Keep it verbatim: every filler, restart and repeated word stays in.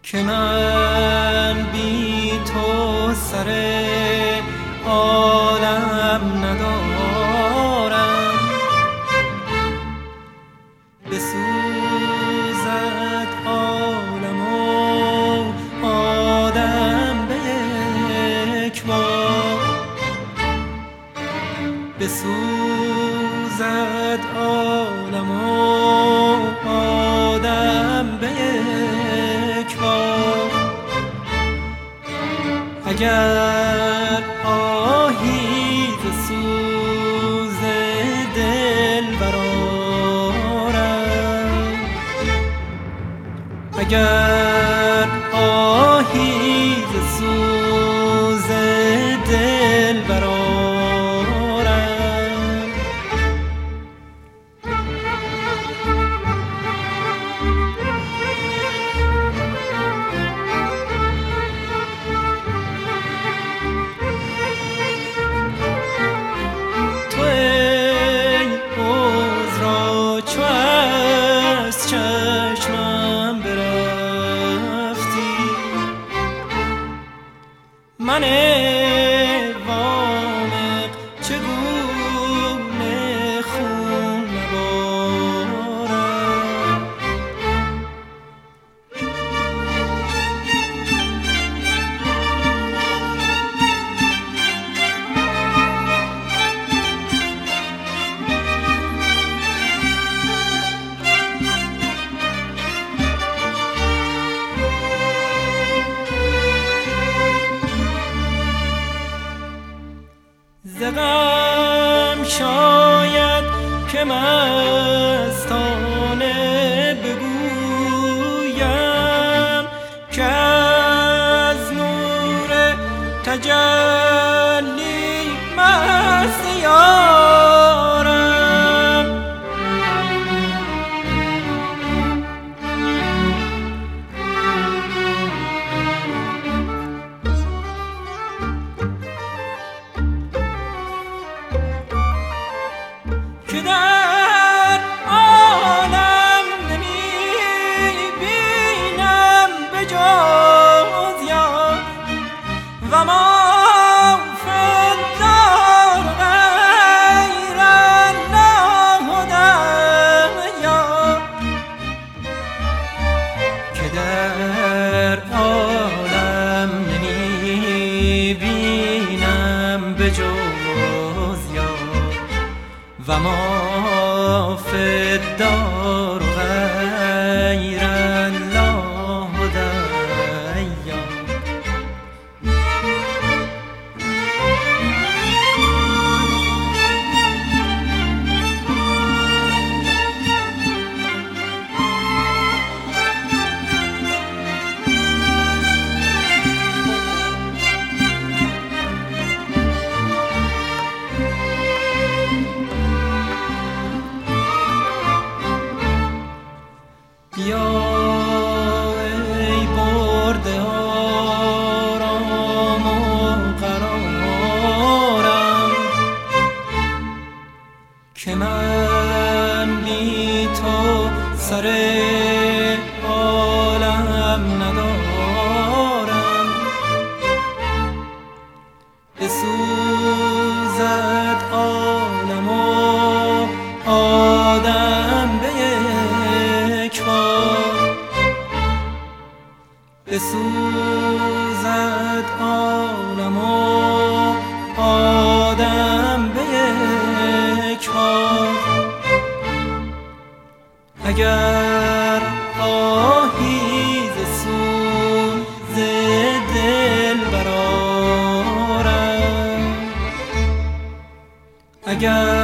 که من بی تو سر عالم ندارم. بسوزد عالم و آدم به یک بار، بسوزد عالم و آدم به یک بار. اگر آهی ز سوز دل برآرم، اگر آهی ز سوز دل برآرم، تو ای عذرا چو از چشمم برفتی، من وامق چگونه خون نبارم. ز غم شاید که مستانه بگویم که از نور تجلی مست یارم. که در عالم نمی بینم به جز یار و ما فدار غیر الله دنیا. که در عالم نمی بینم به جز یار و ما فدار غیر الله دنیا. بیا ای برده آرام و قرارم، که من بی تو سر عالم ندارم. بسوزد عالم و آدم به یک بار، بسوزد عالم و آدم به یک بار. اگر آهی ز سوز دل برآرم، اگر